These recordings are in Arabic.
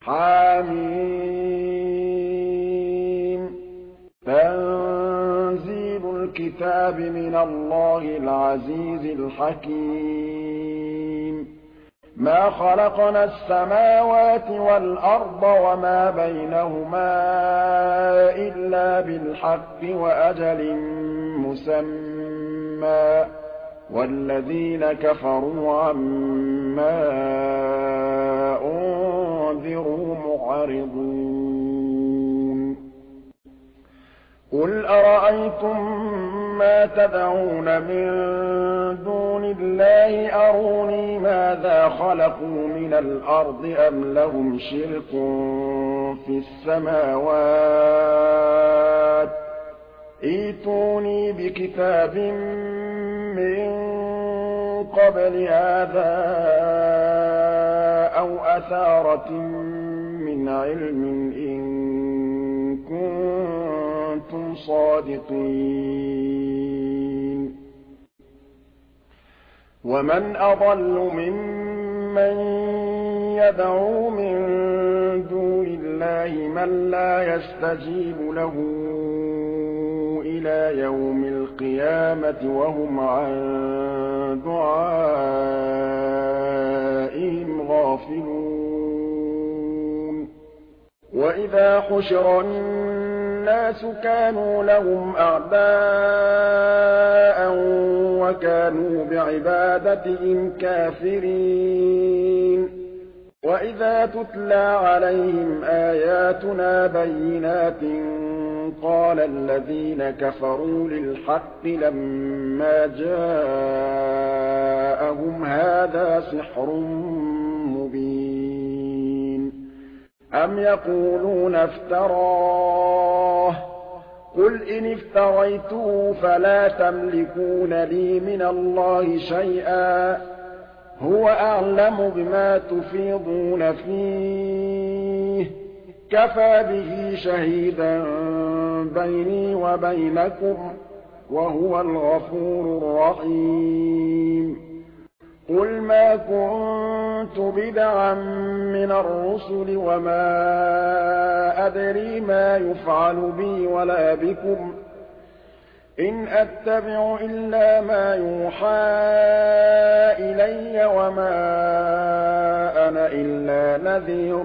حم تنزيل الكتاب من الله العزيز الحكيم ما خلقنا السماوات والأرض وما بينهما إلا بالحق وأجل مسمى والذين كفروا عما أنذروا معرضون قل أرأيتم ما تدعون من دون الله أروني ماذا خلقوا من الأرض أم لهم شرك في السماوات ائتوني بكتاب من قبل هذا أو أثارة من علم إن كنتم صادقين ومن أضل ممن يدعو من دون الله من لا يستجيب له إلى يوم القيامة وهم عن دعائهم غافلون وإذا حشر الناس كانوا لهم أعداء وكانوا بعبادتهم كافرين وإذا تتلى عليهم آياتنا بينات قال الذين كفروا للحق لما جاءهم هذا سحر مبين أم يقولون افتراه قل إن افتريته فلا تملكون لي من الله شيئا هو أعلم بما تفيضون فيه كفى به شهيدا بيني وبينكم وهو الغفور الرحيم قل ما كنت بدعا من الرسل وما أدري ما يفعل بي ولا بكم إن أتبع إلا ما يوحى إلي وما أنا إلا نذير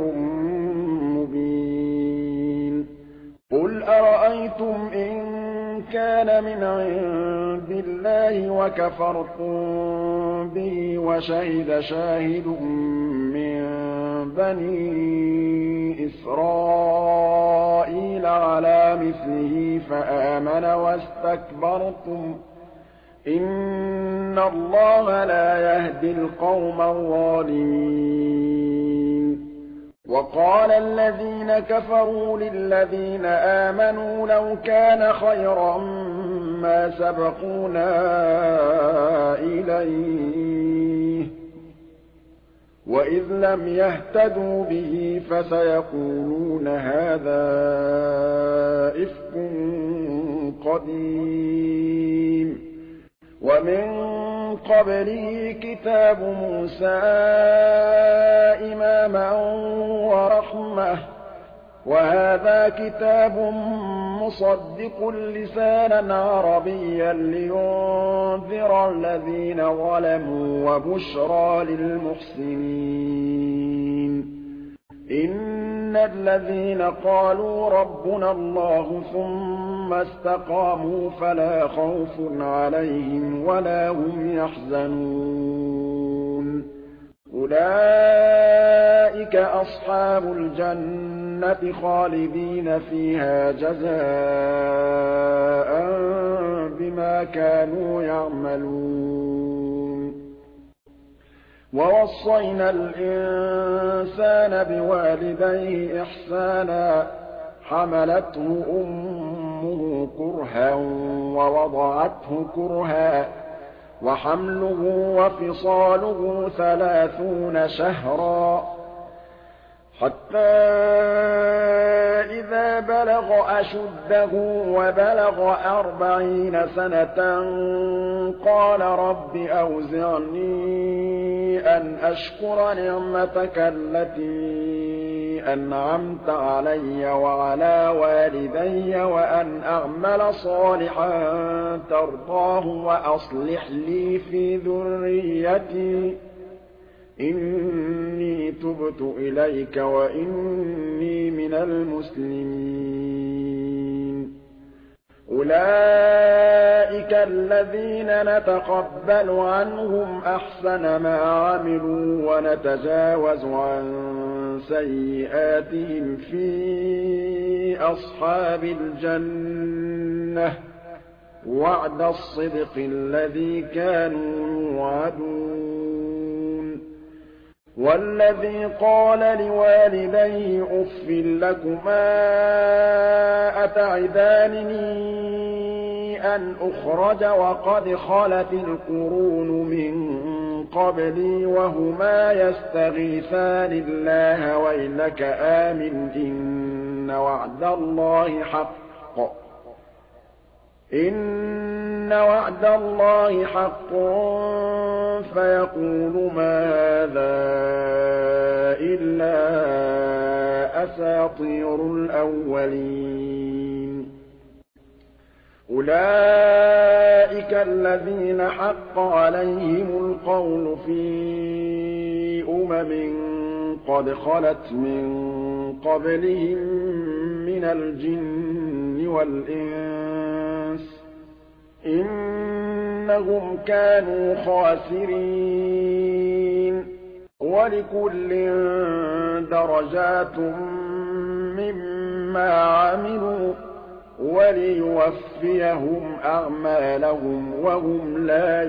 مبين قل أرأيتم إن كان من عند الله وكفرتم به وشهد شاهد من بني إسرائيل على مثله فآمن واستكبرتم إن الله لا يهدي القوم الظالمين وقال الذين كفروا للذين آمنوا لو كان خيرا ما سبقونا إليه وإذ لم يهتدوا به فسيقولون هذا إفك قديم ومن قبله كتاب موسى إماما ورحمة وهذا كتاب مصدق لسانا عربيا لينذر الذين ظلموا وبشرى للمحسنين إن الذين قالوا ربنا الله ثم استقاموا فلا خوف عليهم ولا هم يحزنون أولئك أصحاب الجنة خالدين فيها جزاء بما كانوا يعملون ووصينا الإنسان بوالديه إحسانا حملته أمه كرها ووضعته كرها وحمله وفصاله 30 شهرا حتى إذا بلغ أشده وبلغ 40 سنة قال رب أوزعني أن أشكر نعمتك التي أنعمت علي وعلى والدي وأن أعمل صالحا ترضاه وأصلح لي في ذريتي إني تبت إليك وإني من المسلمين أولئك الذين نتقبل عنهم أحسن ما عملوا ونتجاوز عن سيئاتهم في أصحاب الجنة وعد الصدق الذي كانوا يوعدون والذي قال لوالديه أف لكما أتعدانني أن أخرج وقد خلت القرون من قبلي وهما يستغيثان الله ويلك آمن إن وعد الله حق حق فيقول ما هذا إلا أساطير الأولين أولئك الذين حق عليهم القول في قد خلت من قبلهم من الجن والإنس إنهم كانوا خاسرين ولكل درجات مما عملوا وليوفيهم أعمالهم وهم لا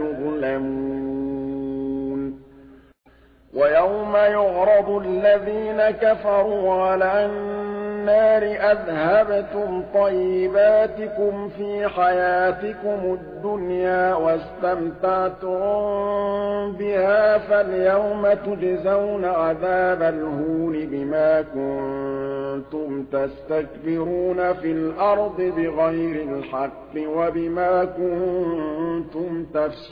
يظلمون ويوم يعرض الذين كفروا على النار أذهبتم طيباتكم في حياتكم الدنيا واستمتعتم بها فاليوم تجزون عذاب الهون بما كنتم تستكبرون في الأرض بغير الحق وبما كنتم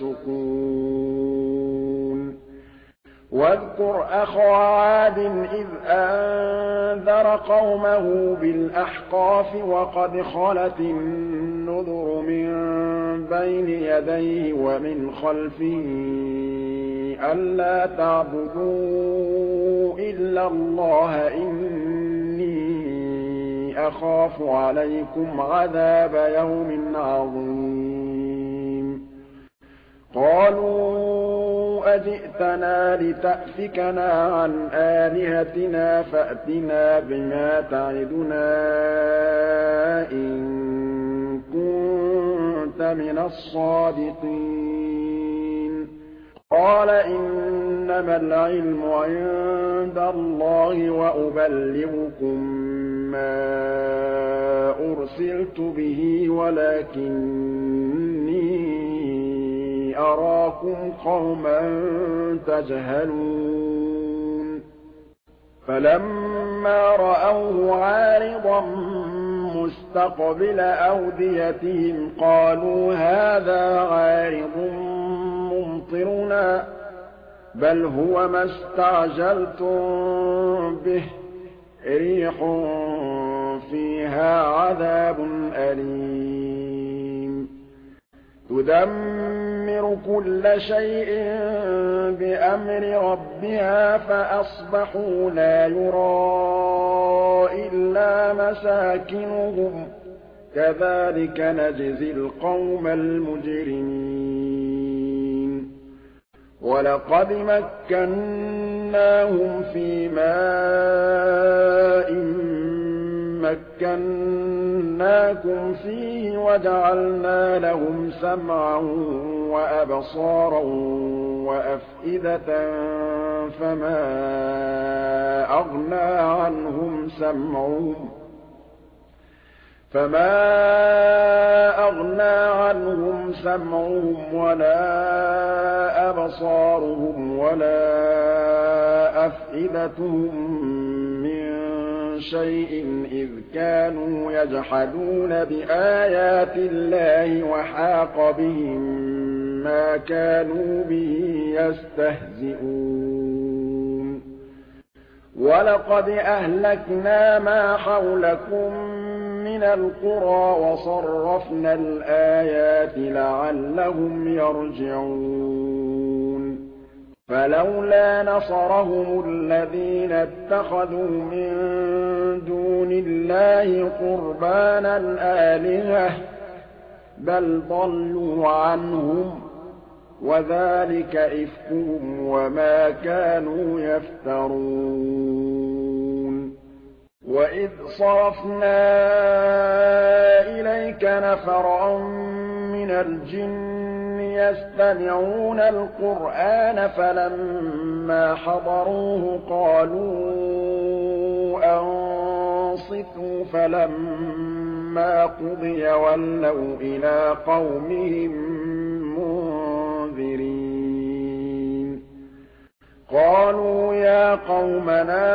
تفسقون واذكر أخا عاد إذ أنذر قومه بالأحقاف وقد خلت النذر من بين يديه ومن خلفه ألا تعبدوا إلا الله إني أخاف عليكم عذاب يوم عظيم قالوا أجئتنا لتأفكنا عن آلهتنا فأتنا بما تعدنا إن كنت من الصادقين قال إنما العلم عند الله وأبلغكم ما أرسلت به ولكني أراكم قوما تجهلون فلما رأوه عارضا مستقبل أوديتهم قالوا هذا عارض ممطرنا بل هو ما استعجلتم به ريح فيها عذاب أليم تدمر كل شيء بأمر ربها فأصبحوا لا يرى إلا مساكنهم كذلك نجزي القوم المجرمين ولقد مكناهم في ماء مكناكم فيه وجعلنا لهم سمعا وأبصارا وأفئدة فما أغنى عنهم سمعهم ولا أبصارهم ولا أفئدتهم من شيء إذ كانوا يجحدون بآيات الله وحاق بهم ما كانوا به يستهزئون ولقد أهلكنا ما حولكم من القرى وصرفنا الآيات لعلهم يرجعون فلولا نصرهم الذين اتخذوا من دون الله قربانا آلهة بل ضلوا عنهم وذلك إفكهم وما كانوا يفترون وإذ صرفنا إليك نفرا من الجن يستمعون القرآن فلما حضروه قالوا أنصتوا فلما قضي ولوا إلى قومهم منذرين قالوا يا قومنا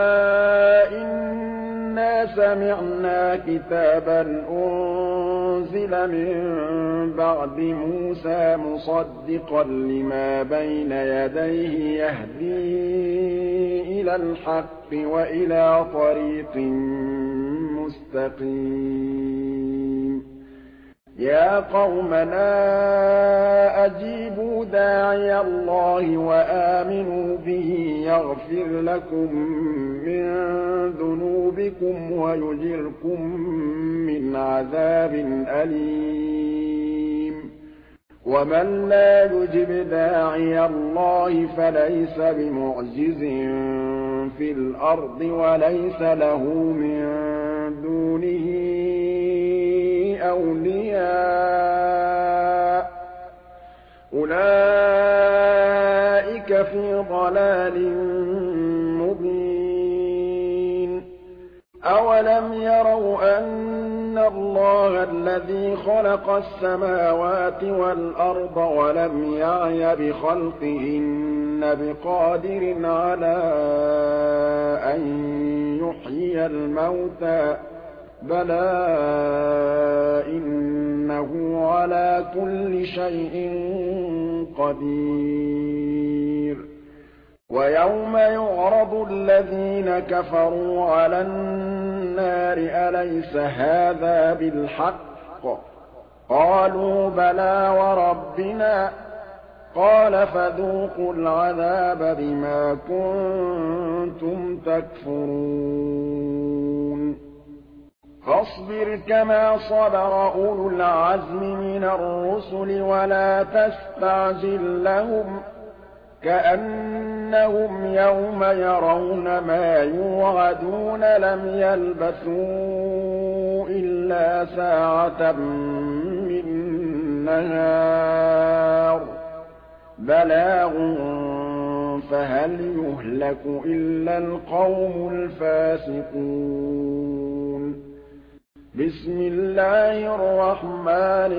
إنا سمعنا كتابا أنزل من بعد موسى مصدقا لما بين يديه يهدي إلى الحق وإلى طريق مستقيم يا قومنا أجيبوا داعي الله وآمنوا به يغفر لكم من ذنوبكم ويجركم من عذاب أليم ومن لا يجب داعي الله فليس بمعجز في الأرض وليس له من دونه أولياء أولئك في ضلال مبين أولم يروا أن الله الذي خلق السماوات والأرض ولم يعي بخلقهن بقادر على أن يحيي الموتى بلى إنه على كل شيء قدير ويوم يعرض الذين كفروا على النار أليس هذا بالحق قالوا بلى وربنا قال فذوقوا العذاب بما كنتم تكفرون فاصبر كما صبر أولو العزم من الرسل ولا تستعجل لهم كأنهم يوم يرون ما يوعدون لم يلبثوا إلا ساعة من نهار بلاغ فهل يهلك إلا القوم الفاسقون بسم الله الرحمن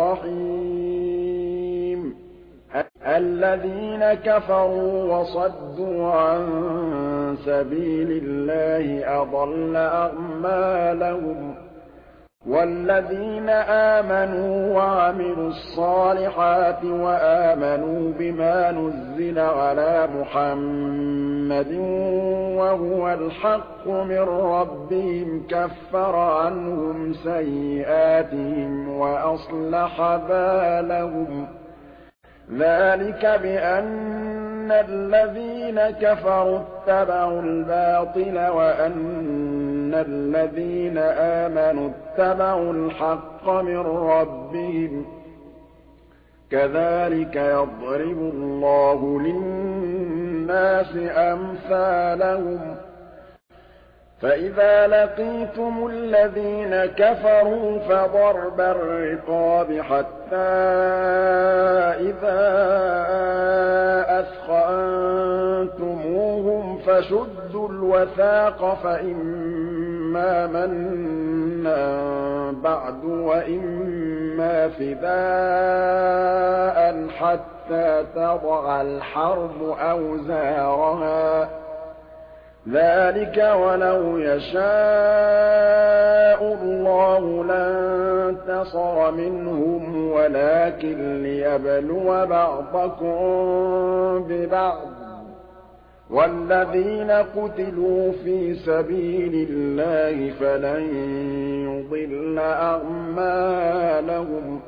الرحيم الذين كفروا وصدوا عن سبيل الله أضل أعمالهم والذين آمنوا وعملوا الصالحات وآمنوا بما نزل على محمد وهو الحق من ربهم كفر عنهم سيئاتهم وأصلح بالهم ذلك بأن الذين كفروا اتبعوا الباطل وأن الذين آمنوا اتبعوا الحق من ربهم كذلك يضرب الله للناس أمثالهم فإذا لقيتم الذين كفروا فضرب الرقاب حتى إذا أثخنتموهم فشدوا الوثاق فإما منا بعد وإما فداء حتى تضع الحرب أوزارها ذَٰلِكَ وَلَوْ يَشَاءُ اللَّهُ لَانتَصَرَ مِنْهُمْ وَلَٰكِن لِّيَبْلُوَ بَعْضَكُم بِبَعْضٍ ۗ وَالَّذِينَ قُتِلُوا فِي سَبِيلِ اللَّهِ فَلَن يُضِلَّ أَعْمَالَهُمْ ۚ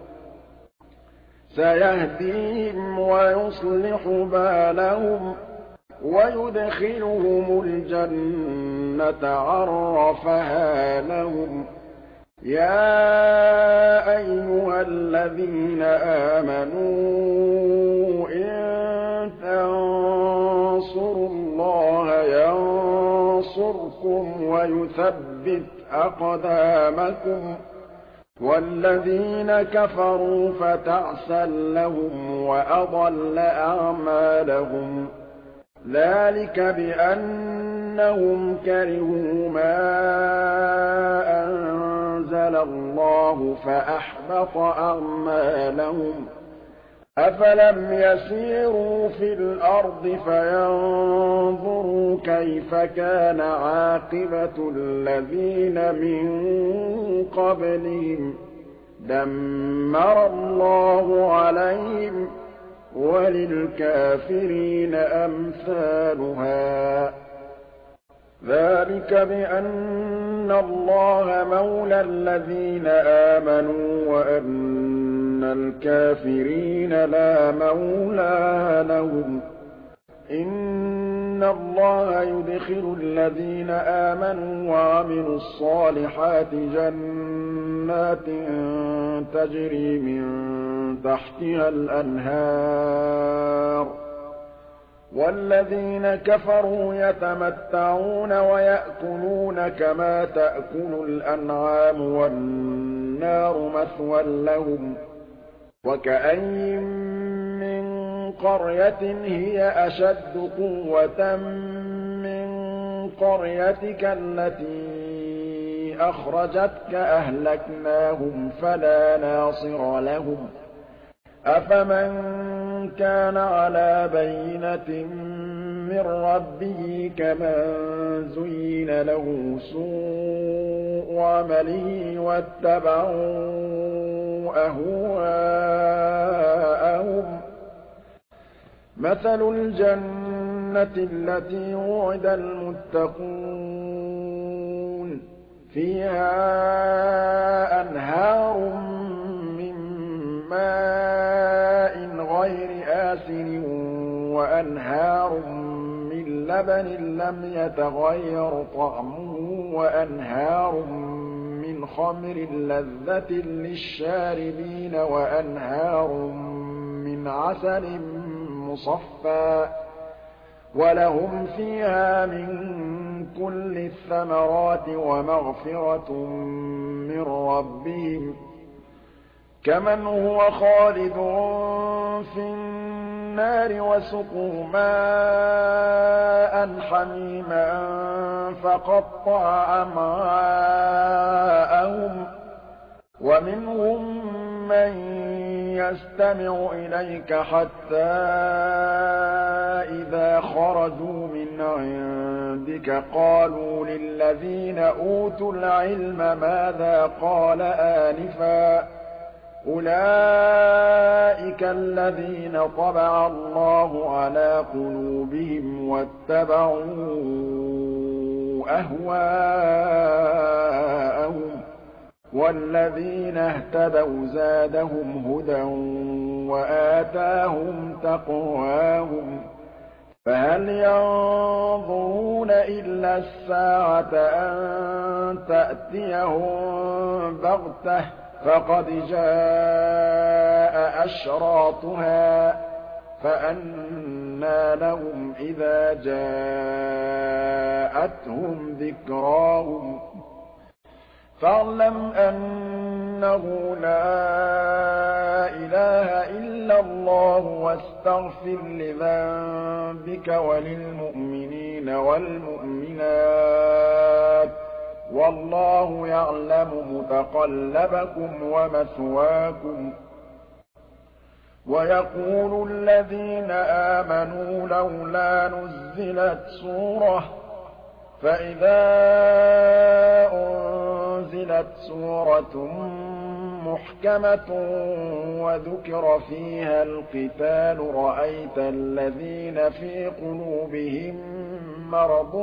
سَيَهْدِيهِمْ وَيُصْلِحُ بَالَهُمْ وَيُدْخِلُهُمُ الْجَنَّةَ عَرَّفَهَا لَهُمْ. يَا أَيُّهَا الَّذِينَ آمَنُوا إِن تَنصُرُوا اللَّهَ يَنصُرْكُمْ وَيُثَبِّتْ أَقْدَامَكُمْ. وَالَّذِينَ كَفَرُوا فَتَعْسًا لَّهُمْ وَأَضَلَّ أَعْمَالَهُمْ. ذَٰلِكَ بِأَنَّهُمْ كَرِهُوا مَا أَنزَلَ اللَّهُ فَأَحْبَطَ أَعْمَالَهُمْ. أَفَلَمْ يَسِيرُوا فِي الْأَرْضِ فَيَنظُرُوا كَيْفَ كَانَ عَاقِبَةُ الَّذِينَ مِن قَبْلِهِمْ ۚ دَمَّرَ اللَّهُ عَلَيْهِمْ ۖ وَلِلْكَافِرِينَ أَمْثَالُهَا. ذَٰلِكَ بِأَنَّ اللَّهَ مَوْلَى الَّذِينَ آمَنُوا وَأَنَّ الْكَافِرِينَ لَا مَوْلَىٰ لَهُمْ. إِنَّ اللَّهَ يُدْخِلُ الَّذِينَ آمَنُوا وَعَمِلُوا الصَّالِحَاتِ جَنَّاتٍ تَجْرِي مِن تَحْتِهَا الْأَنْهَارُ ۖ وَالَّذِينَ كَفَرُوا يَتَمَتَّعُونَ وَيَأْكُلُونَ كَمَا تَأْكُلُ الْأَنْعَامُ وَالنَّارُ مَثْوًى لَّهُمْ ۖ وَكَأَيِّن مِّن قَرْيَةٍ هِيَ أَشَدُّ قُوَّةً مِّن قَرْيَتِكَ الَّتِي أَخْرَجَتْكَ أَهْلَكْنَاهُمْ فَلَا نَاصِرَ لَهُمْ. أَفَمَن كَانَ عَلَىٰ بَيِّنَةٍ مِّن رَّبِّهِ كَمَن زُيِّنَ لَهُ سُوءُ عَمَلِهِ وَاتَّبَعُوا أَهْوَاءَهُم ۚ مَّثَلُ الْجَنَّةِ الَّتِي وُعِدَ الْمُتَّقُونَ ۖ فِيهَا أَنْهَارٌ مِّن مَّاءٍ غَيْرِ آسِنٍ وَأَنْهَارٌ مِّن لَّبَنٍ لَّمْ يَتَغَيَّرْ طَعْمُهُ وَأَنْهَارٌ مِّنْ خَمْرٍ لَّذَّةٍ لِّلشَّارِبِينَ وَأَنْهَارٌ مِّنْ عَسَلٍ مُّصَفًّى ۖ وَلَهُمْ فِيهَا مِن كُلِّ الثَّمَرَاتِ وَمَغْفِرَةٌ مِّن رَّبِّهِمْ ۖ كَمَنْ هُوَ خَالِدٌ فِي النَّارِ وَسُقُوا مَاءً حَمِيمًا فَقَطَّعَ أَمْعَاءَهُمْ ۚ وَمِنْهُم مَّن يَسْتَمِعُ إِلَيْكَ حَتَّىٰ إِذَا خَرَجُوا مِنْ عِندِكَ قَالُوا لِلَّذِينَ أُوتُوا الْعِلْمَ مَاذَا قَالَ آنِفًا ۚ أُولَٰئِكَ الَّذِينَ طَبَعَ اللَّهُ عَلَىٰ قُلُوبِهِمْ وَاتَّبَعُوا أَهْوَاءَهُمْ ۚ وَالَّذِينَ اهْتَدَوْا زَادَهُمْ هُدًى وَآتَاهُمْ تَقْوَاهُمْ ۚ فَهَلْ يَنظُرُونَ إِلَّا السَّاعَةَ أَن تَأْتِيَهُم بَغْتَةً ۖ فَقَدْ جَاءَ أَشْرَاطُهَا ۚ فَأَنَّىٰ لَهُمْ إِذَا جَاءَتْهُمْ ذِكْرَاهُمْ. فَاعْلَمْ أَنَّهُ لَا إِلَٰهَ إِلَّا اللَّهُ وَاسْتَغْفِرْ لِذَنبِكَ وَلِلْمُؤْمِنِينَ وَالْمُؤْمِنَاتِ ۗ وَاللَّهُ يَعْلَمُ مُتَقَلَّبَكُمْ وَمَثْوَاكُمْ. وَيَقُولُ الَّذِينَ آمَنُوا لَوْلَا نُزِّلَتْ سُورَةٌ فإذا أنزلت سورة محكمة وذكر فيها القتال رأيت الذين في قلوبهم مرض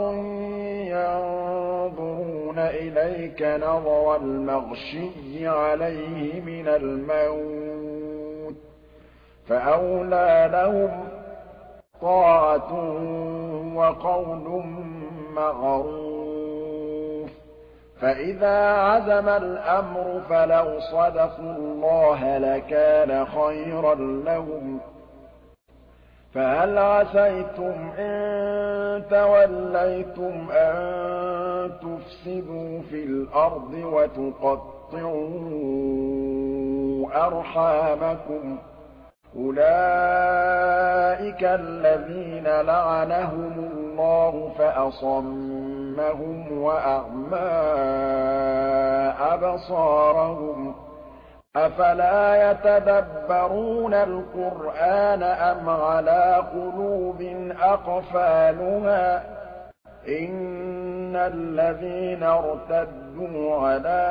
ينظرون إليك نظر المغشي عليه من الموت فأولى لهم طاعة وقول معروف فإذا عزم الأمر فلو صدقوا الله لكان خيرا لهم فهل عسيتم إن توليتم أن تفسدوا في الأرض وتقطعوا أرحامكم أولئك الذين لعنهم الله فأصمهم وأعمى أبصارهم أفلا يتدبرون القرآن أم على قلوب أقفالها إن الذين ارتدوا على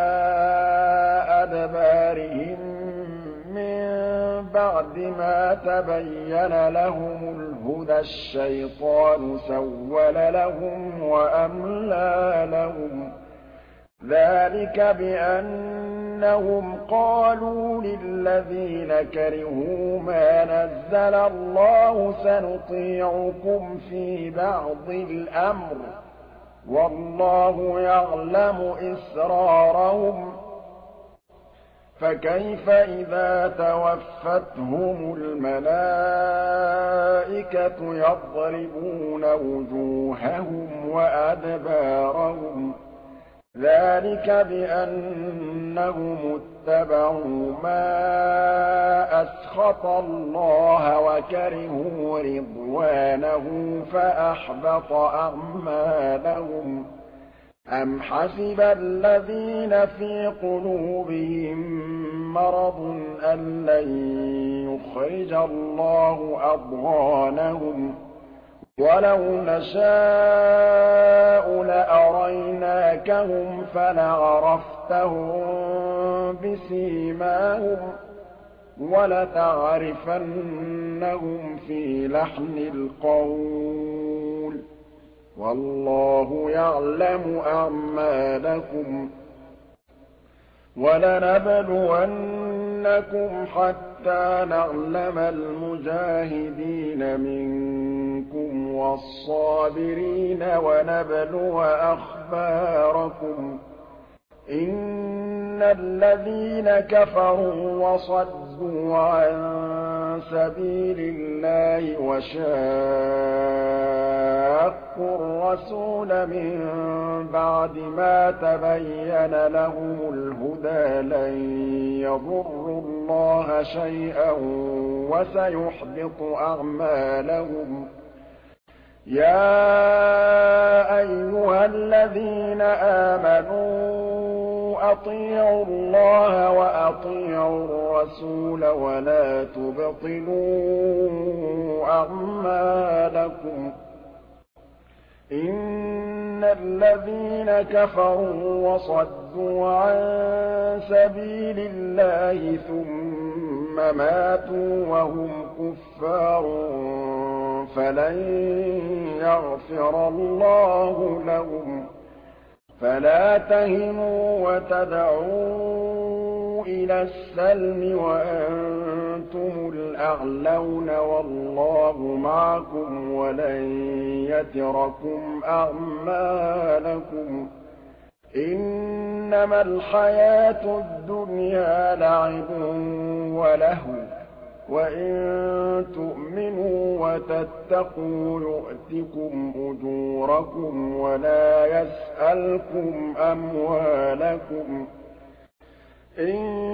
أدبارهم من بعد ما تبين لهم الهدى الشيطان سول لهم وأملى لهم ذلك بأنهم قالوا للذين كرهوا ما نزل الله سنطيعكم في بعض الأمر والله يعلم إسرارهم فكيف إذا توفتهم الملائكة يضربون وجوههم وأدبارهم ذلك بأنهم اتبعوا ما أسخط الله وكرهوا رضوانه فأحبط أعمالهم أم حسب الذين في قلوبهم مرض أن لن يخرج الله أضغانهم ولو نشاء لأريناكهم فلعرفتهم بسيماهم ولتعرفنهم في لحن القول والله يعلم أعمالكم ولنبلونكم حتى نعلم المجاهدين منكم والصابرين ونبلو أخباركم إن الذين كفروا وصدوا عن سبيل الله وشاقوا الرسول من بعد ما تبين لهم الهدى لن يضروا الله شيئا وسيحبط أعمالهم يا أيها الذين آمنوا أطيعوا الله وأطيعوا الرسول ولا تبطلوا أعمالكم إن الذين كفروا وصدوا عن سبيل الله ثم ماتوا وهم كفار فلن يغفر الله لهم فلا تهنوا وتدعوا إلى السلم وأنتم الأعلون والله معكم ولن يتركم أعمالكم إنما الحياة الدنيا لعب ولهو وإن تؤمنوا وتتقوا يؤتكم أجوركم ولا يسألكم أموالكم إن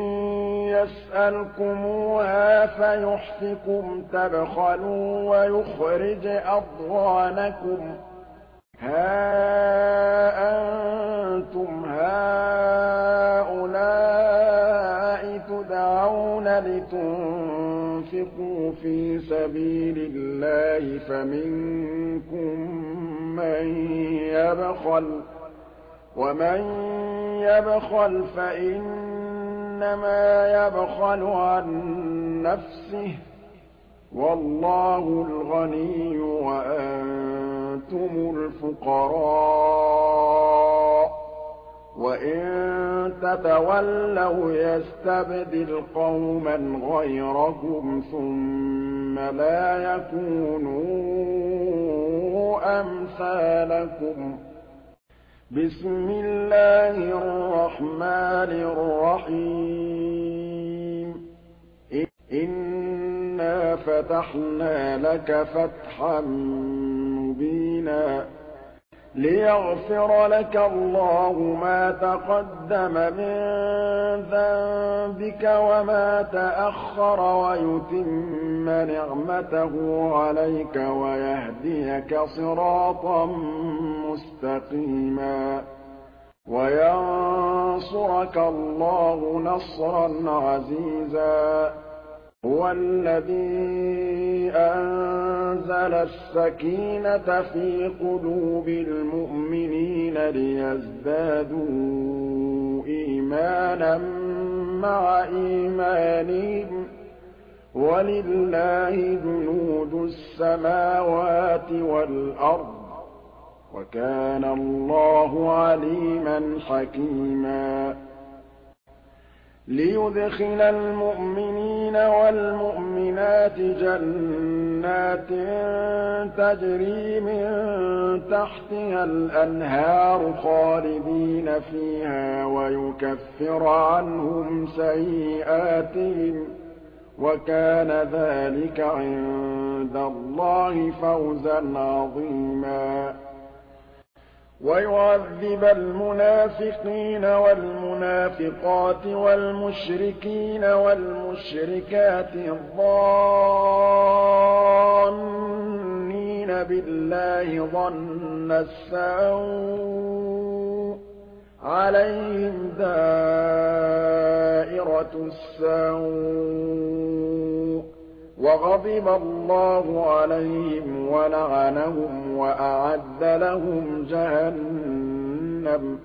يسألكموها فيحفكم تبخلوا ويخرج أضغانكم ها أنتم هؤلاء تدعون لتنفقوا في سبيل الله فمنكم من ومن يبخل فإنما يبخل عن نفسه والله الغني وأنتم الفقراء وإن تتولوا يستبدل قوما غيركم ثم لا يكونوا أمثالكم بسم الله الرحمن الرحيم إنا فتحنا لك فتحا مبينا ليغفر لك الله ما تقدم من ذنبك وما تأخر ويتم نعمته عليك ويهديك صراطا مستقيما وينصرك الله نصرا عزيزا هو الذي أنزل السكينة في قلوب المؤمنين ليزدادوا إيمانا مع إيمانهم ولله جنود السماوات والأرض وكان الله عليما حكيما ليدخل المؤمنين والمؤمنات جنات تجري من تحتها الأنهار خالدين فيها ويكفر عنهم سيئاتهم وكان ذلك عند الله فوزا عظيما ويعذب المنافقين والمنافقات والمشركين والمشركات الظانين بالله ظن السوء عليهم دائرة السوء وغضب الله عليهم ولعنهم وأعد لهم جهنم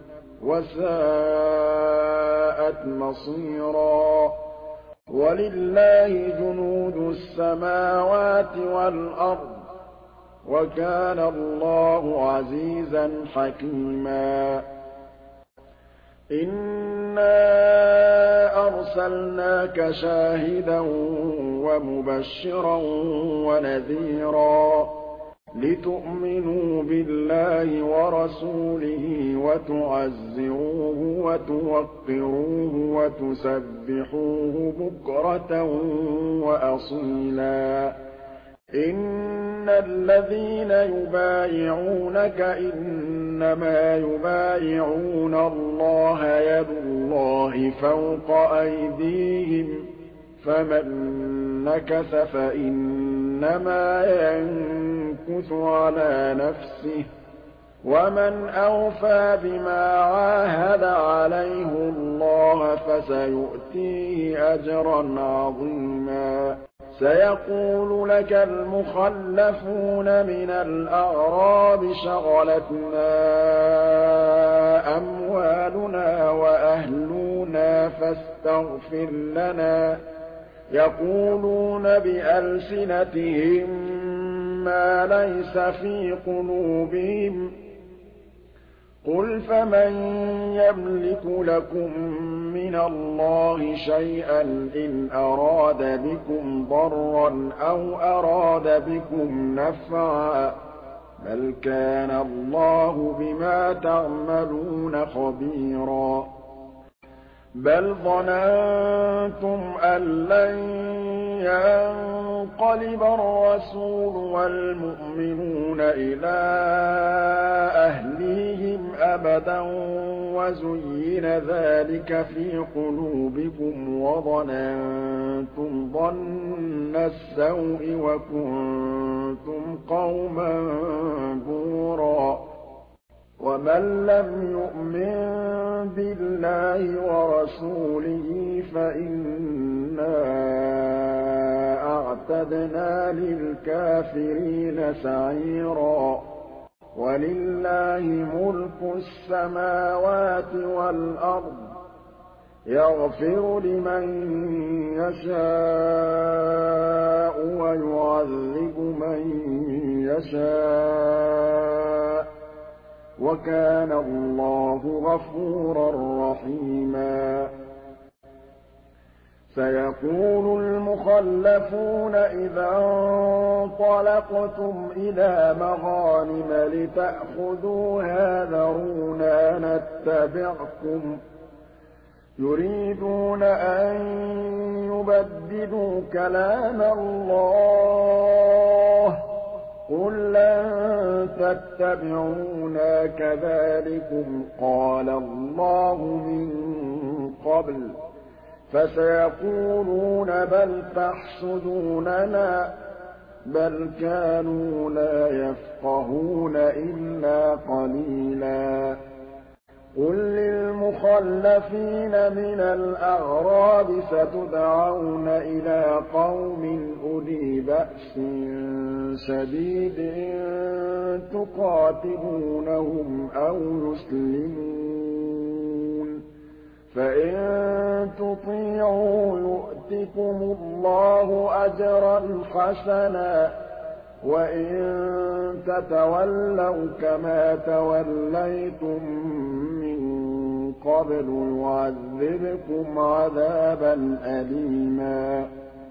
وساءت مصيرا ولله جنود السماوات والأرض وكان الله عزيزا حكيما إنا أرسلناك شاهدا ومبشرا ونذيرا لتؤمنوا بالله ورسوله وتعزروه وتوقروه وتسبحوه بكرة وأصيلا إن الذين يبايعونك إنما يبايعون الله يد الله فوق أيديهم فمن نكث فإنما ينكث على نفسه ومن أوفى بما عاهد عليه الله فسيؤتيه أجرا عظيما سيقول لك المخلفون من الأعراب شغلتنا أموالنا وأهلنا فاستغفر لنا يقولون بألسنتهم ما ليس في قلوبهم قل فمن يملك لكم من الله شيئا إن أراد بكم ضرا أو أراد بكم نفعا بل كان الله بما تعملون خبيرا بل ظننتم أن لن ينقلب الرسول والمؤمنون إلى أهليهم أبدا وزين ذلك في قلوبكم وظننتم ظن السوء وكنتم قوما بورا ومن لم يؤمن بالله ورسوله فإنا أعتدنا للكافرين سعيرا وَلِلَّهِ مُلْكُ السَّمَاوَاتِ وَالْأَرْضِ ۚ يَغْفِرُ لِمَن يَشَاءُ وَيُعَذِّبُ مَن يَشَاءُ ۚ وَكَانَ اللَّهُ غَفُورًا رَّحِيمًا. سَيَقُولُ الْمُخَلَّفُونَ إِذَا انطَلَقْتُمْ إِلَىٰ مَغَانِمَ لِتَأْخُذُوهَا ذَرُونَا نَتَّبِعْكُمْ ۖ يُرِيدُونَ أَن يُبَدِّلُوا كَلَامَ اللَّهِ ۚ قُل لَّن تَتَّبِعُونَا كَذَٰلِكُمْ قَالَ اللَّهُ مِن قَبْلُ ۖ فَسَيَقُولُونَ بَلْ تَحْسُدُونَنَا ۚ بَلْ كَانُوا لَا يَفْقَهُونَ إِلَّا قَلِيلًا. قُل لِّلْمُخَلَّفِينَ مِنَ الْأَعْرَابِ سَتُدْعَوْنَ إِلَىٰ قَوْمٍ أُولِي بَأْسٍ شَدِيدٍ تُقَاتِلُونَهُمْ أَوْ يُسْلِمُونَ ۖ فَإِن تُطِيعُوا يُؤْتِكُمُ اللَّهُ أَجْرًا حَسَنًا ۖ وَإِن تَتَوَلَّوْا كَمَا تَوَلَّيْتُم مِّن قَبْلُ يُعَذِّبْكُمْ عَذَابًا أَلِيمًا.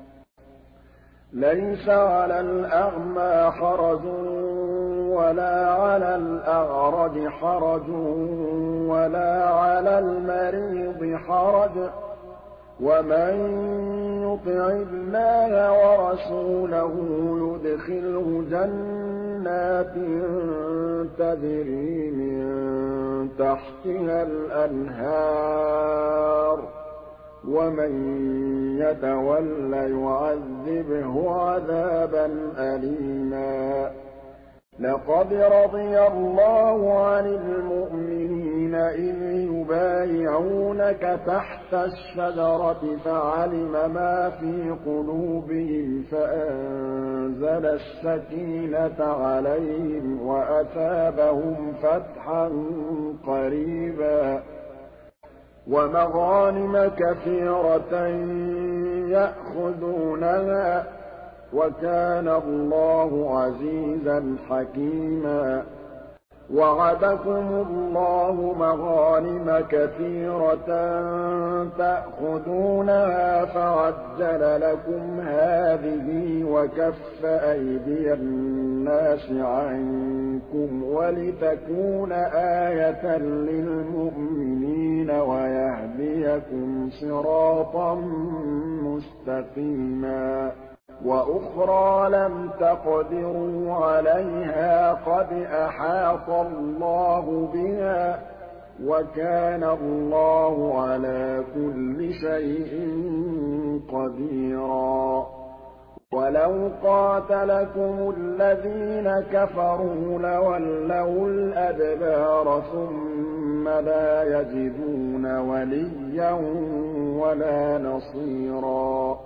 لَيْسَ عَلَى الْأَعْمَىٰ حَرَجٌ وَلَا عَلَى الْأَعْرَجِ حَرَجٌ وَلَا عَلَى الْمَرِيضِ حَرَجٌ ۗ وَمَن يُطِعِ اللَّهَ وَرَسُولَهُ يُدْخِلْهُ جَنَّاتٍ تَجْرِي مِن تَحْتِهَا الْأَنْهَارُ ۖ وَمَن يَتَوَلَّ يُعَذِّبْهُ عَذَابًا أَلِيمًا. لَقَدْ رَضِيَ اللَّهُ عَنِ الْمُؤْمِنِينَ إِذْ يُبَايِعُونَكَ تَحْتَ الشَّجَرَةِ فَعَلِمَ مَا فِي قُلُوبِهِمْ فَأَنزَلَ السَّكِينَةَ عَلَيْهِمْ وَأَثَابَهُمْ فَتْحًا قَرِيبًا وَمَغَانِمَ كَثِيرَةً يَأْخُذُونَهَا ۗ وَكَانَ اللَّهُ عَزِيزًا حَكِيمًا. وَعَدَكُمُ اللَّهُ مَغَانِمَ كَثِيرَةً تَأْخُذُونَهَا فَعَجَّلَ لَكُمْ هَٰذِهِ وَكَفَّ أَيْدِيَ النَّاسِ عَنكُمْ وَلِتَكُونَ آيَةً لِّلْمُؤْمِنِينَ وَيَهْدِيَكُمْ صِرَاطًا مُّسْتَقِيمًا. وَأُخْرَىٰ لَمْ تَقْدِرُوا عَلَيْهَا قَدْ أَحَاطَ اللَّهُ بِهَا ۚ وَكَانَ اللَّهُ عَلَىٰ كُلِّ شَيْءٍ قَدِيرًا. وَلَوْ قَاتَلَكُمُ الَّذِينَ كَفَرُوا لَوَلَّوُا الْأَدْبَارَ ثُمَّ لَا يَجِدُونَ وَلِيًّا وَلَا نَصِيرًا.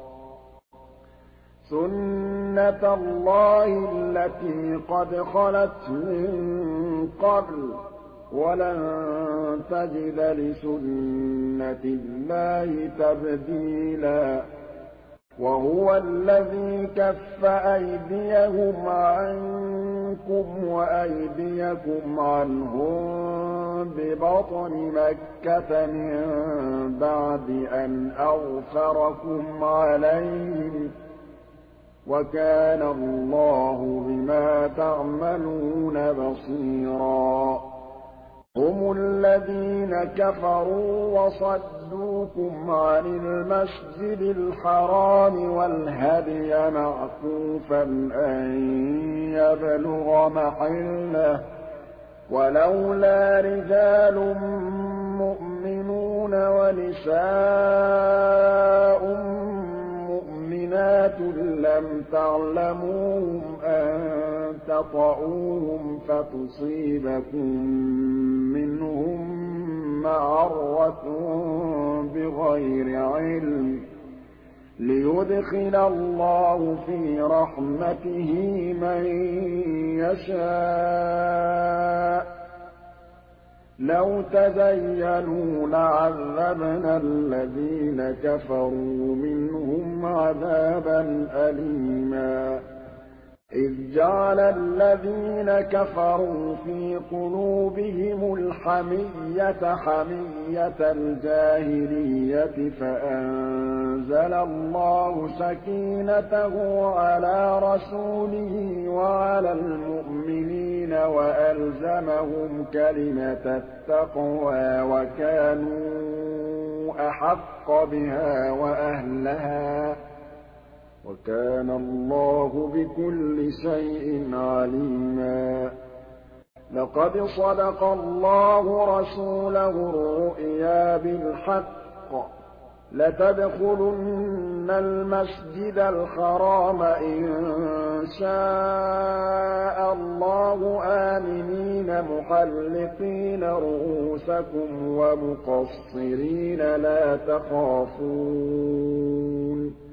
سُنَّةَ اللَّهِ الَّتِي قَدْ خَلَتْ مِن قَبْلُ ۖ وَلَن تَجِدَ لِسُنَّةِ اللَّهِ تَبْدِيلًا. وَهُوَ الَّذِي كَفَّ أَيْدِيَهُمْ عَنكُمْ وَأَيْدِيَكُمْ عَنْهُم بِبَطْنِ مَكَّةَ مِن بَعْدِ أَنْ أَظْفَرَكُمْ عَلَيْهِمْ ۚ وَكَانَ اللَّهُ بِمَا تَعْمَلُونَ بَصِيرًا. هُمُ الَّذِينَ كَفَرُوا وَصَدُّوكُمْ عَنِ الْمَسْجِدِ الْحَرَامِ وَالْهَدْيَ مَعْكُوفًا أَن يَبْلُغَ مَحِلَّهُ ۚ وَلَوْلَا رِجَالٌ مُّؤْمِنُونَ وَنِسَاءٌ مُّؤْمِنَاتٌ لَّمْ تَعْلَمُوهُمْ أَن تَطَئُوهُمْ فَتُصِيبَكُم مِّنْهُم مَّعَرَّةٌ بِغَيْرِ عِلْمٍ ليدخل الله في رحمته من يشاء لو تزينوا لعذبنا الذين كفروا منهم عذابا أليما إذ جعل الذين كفروا في قلوبهم الحمية حمية الجاهلية فأنزل الله سكينته على رسوله وعلى المؤمنين وألزمهم كلمة التقوى وكانوا أحق بها وأهلها وكان الله بكل شيء عليما لقد صدق الله رسوله الرؤيا بالحق لتدخلن المسجد الحرام إن شاء الله آمنين محلقين رؤوسكم ومقصرين لا تخافون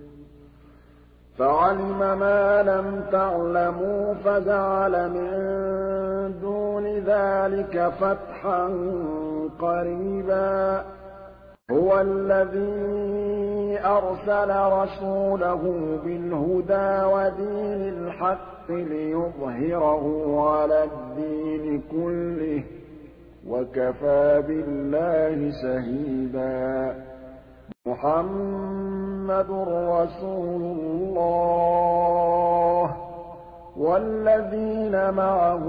فعلم ما لم تعلموا فجعل من دون ذلك فتحا قريبا هو الذي أرسل رسوله بالهدى ودين الحق ليظهره على الدين كله وكفى بالله شهيدا محمد رسول الله والذين معه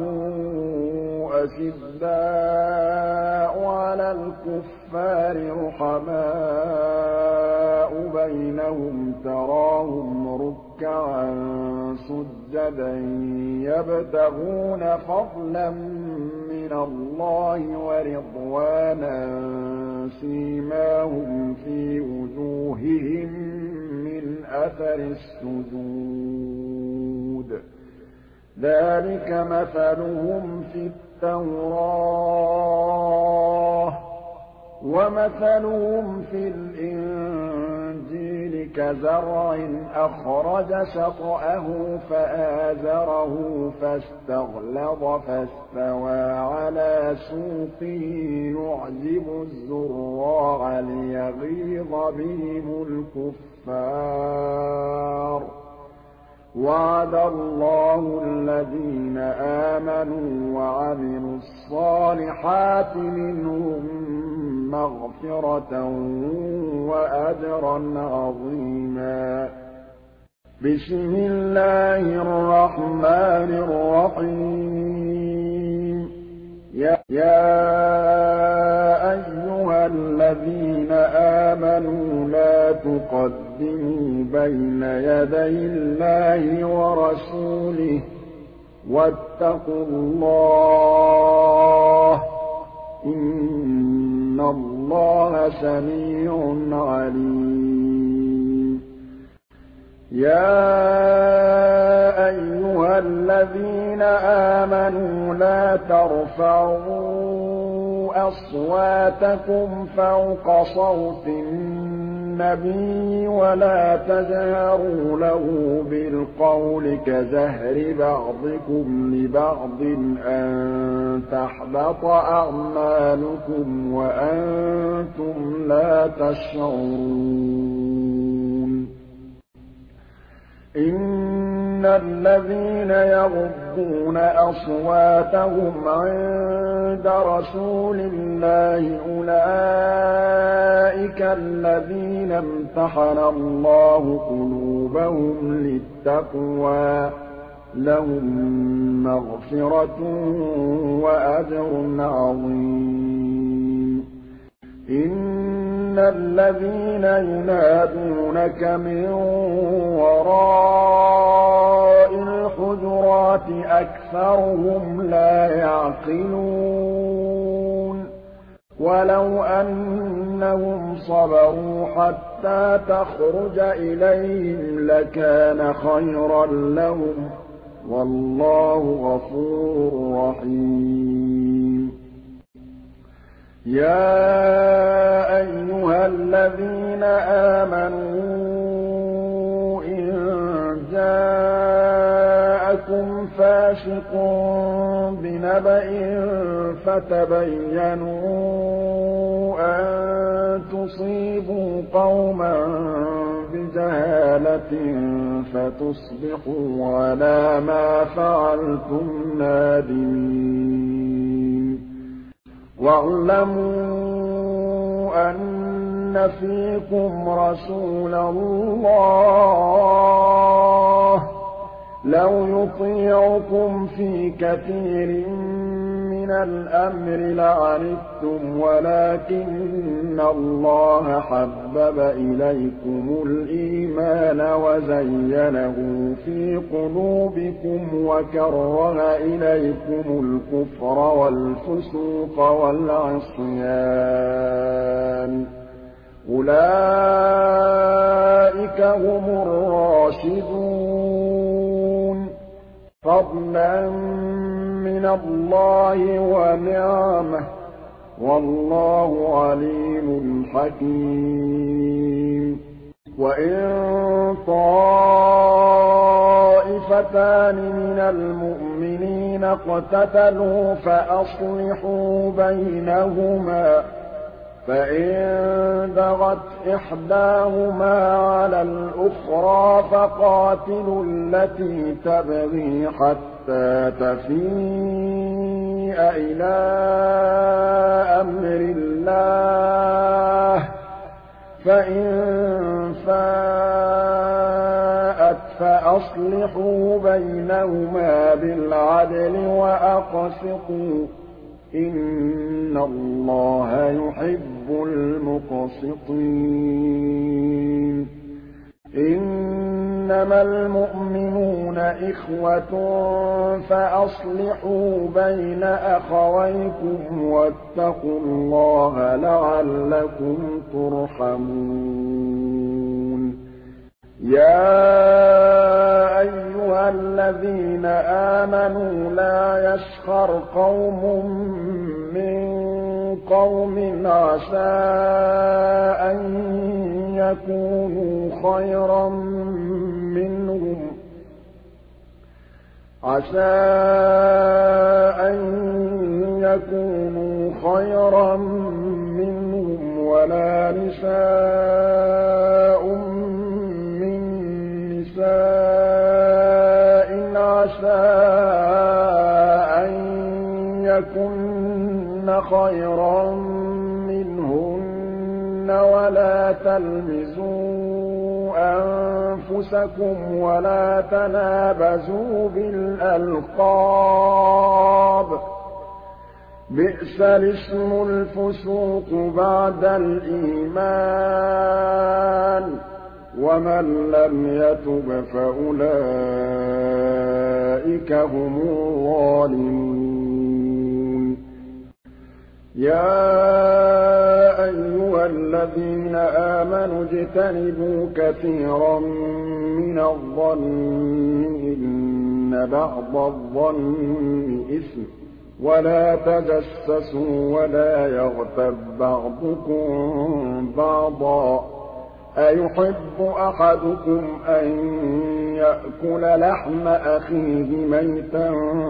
أشداء على الكفار رحماء بينهم تراهم ركعا سجدا يبتغون فضلا من الله ورضوانا سيماهم في وجوههم من أثر السجود ذلك مثلهم في التوراة ومثلهم في الإنجيل كزرع أخرج شطأه فآزره فاستغلظ فاستوى على سوقه يعجب الزراع ليغيظ بهم الكفار وعد الله الذين آمنوا وعملوا الصالحات منهم مغفرة وأجرا عظيما بسم الله الرحمن الرحيم يا أيها الذين آمنوا لا تقدموا بين يدي الله ورسوله واتقوا الله إن الله سميع عليم يا أيها الذين آمنوا لا ترفعوا أصواتكم فوق صوت النبي ولا تجهروا له بالقول كجهر بعضكم لبعض أن تحبط أعمالكم وأنتم لا تشعرون إن الذين يغضون أصواتهم عند رسول الله أولئك الذين امتحن الله قلوبهم للتقوى لهم مغفرة وأجر عظيم إن الذين ينادونك من وراء الحجرات أكثرهم لا يعقلون ولو أنهم صبروا حتى تخرج إليهم لكان خيرا لهم والله غفور رحيم يا أيها الذين آمنوا بِنَبَإٍ فَتَبَيَّنُوا أَن تُصِيبُوا قَوْمًا بِجَهَالَةٍ فَتُصْبِحُوا عَلَىٰ مَا فَعَلْتُمْ نَادِمِينَ وَاعْلَمُوا أَنَّ فِيكُمْ رَسُولَ اللَّهِ لَوْ يُطِيعُكُمْ فِي كَثِيرٍ مِّنَ الْأَمْرِ لَعَنِتُّمْ وَلَٰكِنَّ اللَّهَ حَبَّبَ إِلَيْكُمُ الْإِيمَانَ وَزَيَّنَهُ فِي قُلُوبِكُمْ وَكَرَّهَ إِلَيْكُمُ الْكُفْرَ وَالْفُسُوقَ وَالْعِصْيَانَ ۚ أُولَٰئِكَ هُمُ الرَّاشِدُونَ فَضْلًا مِّنَ اللَّهِ وَنِعْمَةً ۚ وَاللَّهُ عَلِيمٌ حَكِيمٌ وَإِن طَائِفَتَانِ مِنَ الْمُؤْمِنِينَ اقْتَتَلُوا فَأَصْلِحُوا بَيْنَهُمَا ۖ فَإِن بَغَتْ إِحْدَاهُمَا عَلَى الْأُخْرَىٰ فَقَاتِلُوا الَّتِي تَبْغِي حَتَّىٰ تَفِيءَ إِلَىٰ أَمْرِ اللَّهِ ۚ فَإِن فَاءَتْ فَأَصْلِحُوا بَيْنَهُمَا بِالْعَدْلِ وَأَقْسِطُوا ۖ إِنَّ اللَّهَ يُحِبُّ الْمُقْسِطِينَ إِنَّمَا الْمُؤْمِنُونَ إِخْوَةٌ فَأَصْلِحُوا بَيْنَ أَخَوَيْكُمْ وَاتَّقُوا اللَّهَ لَعَلَّكُمْ تُرْحَمُونَ يَا أَيُّهَا الَّذِينَ آمَنُوا لَا يَسْخَرْ قَوْمٌ مِّن قَوْمٍ عَسَىٰ أَن يَكُونُوا خَيْرًا مِّنْهُمْ وَلَا نِسَاءٌ مِّن نِّسَاءٍ عَسَىٰ أَن يَكُنَّ خَيْرًا مِّنْهُنَّ وَلَا تَلْمِزُوا أَنفُسَكُمْ وَلَا تَنَابَزُوا بِالْأَلْقَابِ ۖ بِئْسَ الِاسْمُ الْفُسُوقُ بَعْدَ الْإِيمَانِ ۚ وَمَن لَّمْ يَتُبْ فَأُولَٰئِكَ هُمُ الظَّالِمُونَ يَا أَيُّهَا الَّذِينَ آمَنُوا اجْتَنِبُوا كَثِيرًا مِّنَ الظَّنِّ إِنَّ بَعْضَ الظَّنِّ إِثْمٌ ۖ وَلَا تَجَسَّسُوا وَلَا يَغْتَب بَّعْضُكُم بَعْضًا ۚ أَيُحِبُّ أَحَدُكُمْ أَن يَأْكُلَ لَحْمَ أَخِيهِ مَيْتًا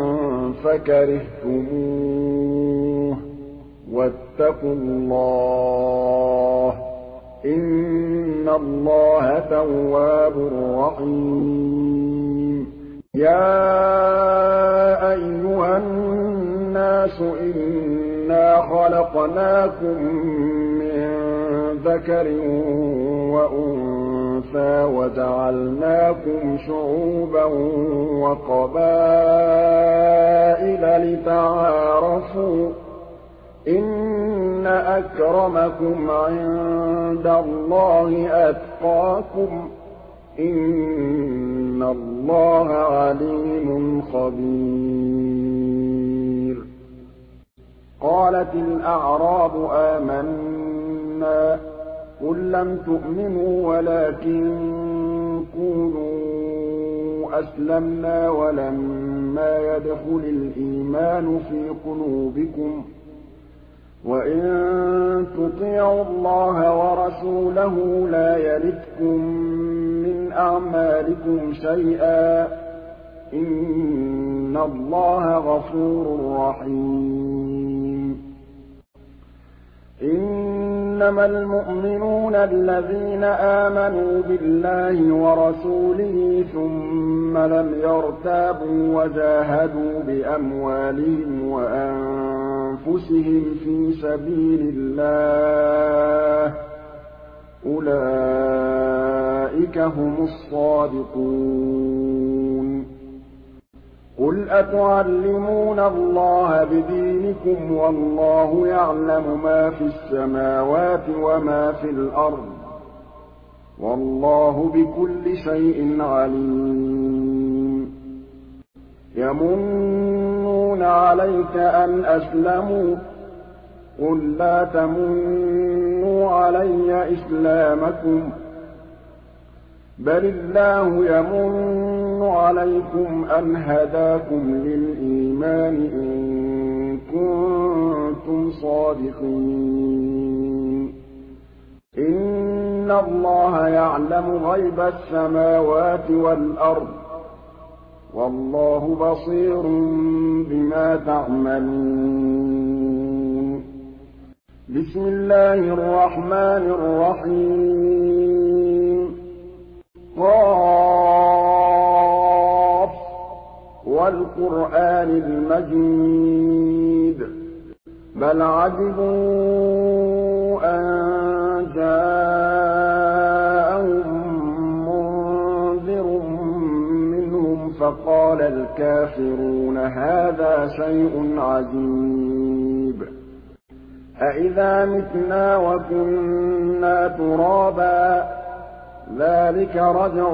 فَكَرِهْتُمُوهُ ۚ وَاتَّقُوا اللَّهَ ۚ إِنَّ اللَّهَ تَوَّابٌ رَّحِيمٌ يَا أَيُّهَا النَّاسُ إِنَّا خَلَقْنَاكُم مِّن ذَكَرٍ وَأُنثَىٰ وَجَعَلْنَاكُمْ شُعُوبًا وَقَبَائِلَ لِتَعَارَفُوا ۚ إِنَّ أَكْرَمَكُمْ عِندَ اللَّهِ أَتْقَاكُمْ ۚ إِنَّ اللَّهَ عَلِيمٌ خَبِيرٌ قَالَتِ الْأَعْرَابُ آمَنَّا ۖ قُل لَّمْ تُؤْمِنُوا وَلَٰكِن قُولُوا أَسْلَمْنَا وَلَمَّا يَدْخُلِ الْإِيمَانُ فِي قُلُوبِكُمْ ۖ وَإِن تُطِيعُوا اللَّهَ وَرَسُولَهُ لَا يَلِتْكُم مِّنْ أَعْمَالِكُمْ شَيْئًا ۚ إِنَّ إِنَّ اللَّهَ غَفُورٌ رَّحِيمٌ إِنَّمَا الْمُؤْمِنُونَ الَّذِينَ آمَنُوا بِاللَّهِ وَرَسُولِهِ ثُمَّ لَمْ يَرْتَابُوا وَجَاهَدُوا بِأَمْوَالِهِمْ وَأَنفُسِهِمْ فِي سَبِيلِ اللَّهِ ۚ أُولَٰئِكَ هُمُ الصَّادِقُونَ قُلْ أَتُعَلِّمُونَ اللَّهَ بِدِينِكُمْ وَاللَّهُ يَعْلَمُ مَا فِي السَّمَاوَاتِ وَمَا فِي الْأَرْضِ ۚ وَاللَّهُ بِكُلِّ شَيْءٍ عَلِيمٌ يَمُنُّونَ عَلَيْكَ أَنْ أَسْلَمُوا ۖ قُل لَّا تَمُنُّوا عَلَيَّ إِسْلَامَكُم ۖ بَلِ اللَّهُ يَمُنُّ عَلَيْكُمْ أَنْ هَدَاكُمْ لِلْإِيمَانِ إِن كُنتُمْ صَادِقِينَ إِنَّ اللَّهَ يَعْلَمُ غَيْبَ السَّمَاوَاتِ وَالْأَرْضِ ۚ وَاللَّهُ بَصِيرٌ بِمَا تَعْمَلُونَ بِسْمِ اللَّهِ الرَّحْمَٰنِ الرَّحِيمِ ق وَالْقُرْآنِ الْمَجِيدِ بَلْ عَجِبُوا أَن جَاءَهُم مُّنذِرٌ مِّنْهُمْ فَقَالَ الْكَافِرُونَ هَٰذَا شَيْءٌ عَجِيبٌ أَإِذَا مِتْنَا وَكُنَّا تُرَابًا ذَٰلِكَ رَجْعٌ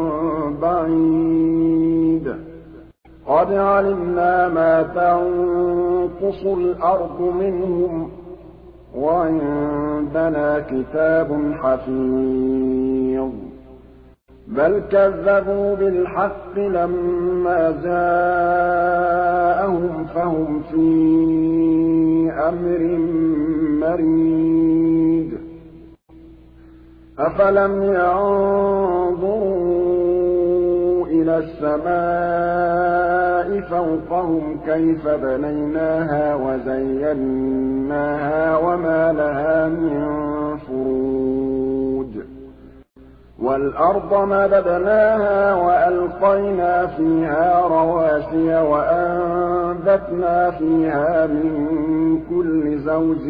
بَعِيدٌ قَدْ عَلِمْنَا مَا تَنقُصُ الْأَرْضُ مِنْهُمْ ۖ وَعِندَنَا كِتَابٌ حَفِيظٌ بَلْ كَذَّبُوا بِالْحَقِّ لَمَّا جَاءَهُمْ فَهُمْ فِي أَمْرٍ مَّرِيجٍ أَفَلَمْ يَنظُرُوا إِلَى السَّمَاءِ فَوْقَهُمْ كَيْفَ بَنَيْنَاهَا وَزَيَّنَّاهَا وَمَا لَهَا مِن فُرُوجٍ وَالْأَرْضَ مَدَدْنَاهَا وَأَلْقَيْنَا فِيهَا رَوَاسِيَ وَأَنبَتْنَا فِيهَا مِن كُلِّ زَوْجٍ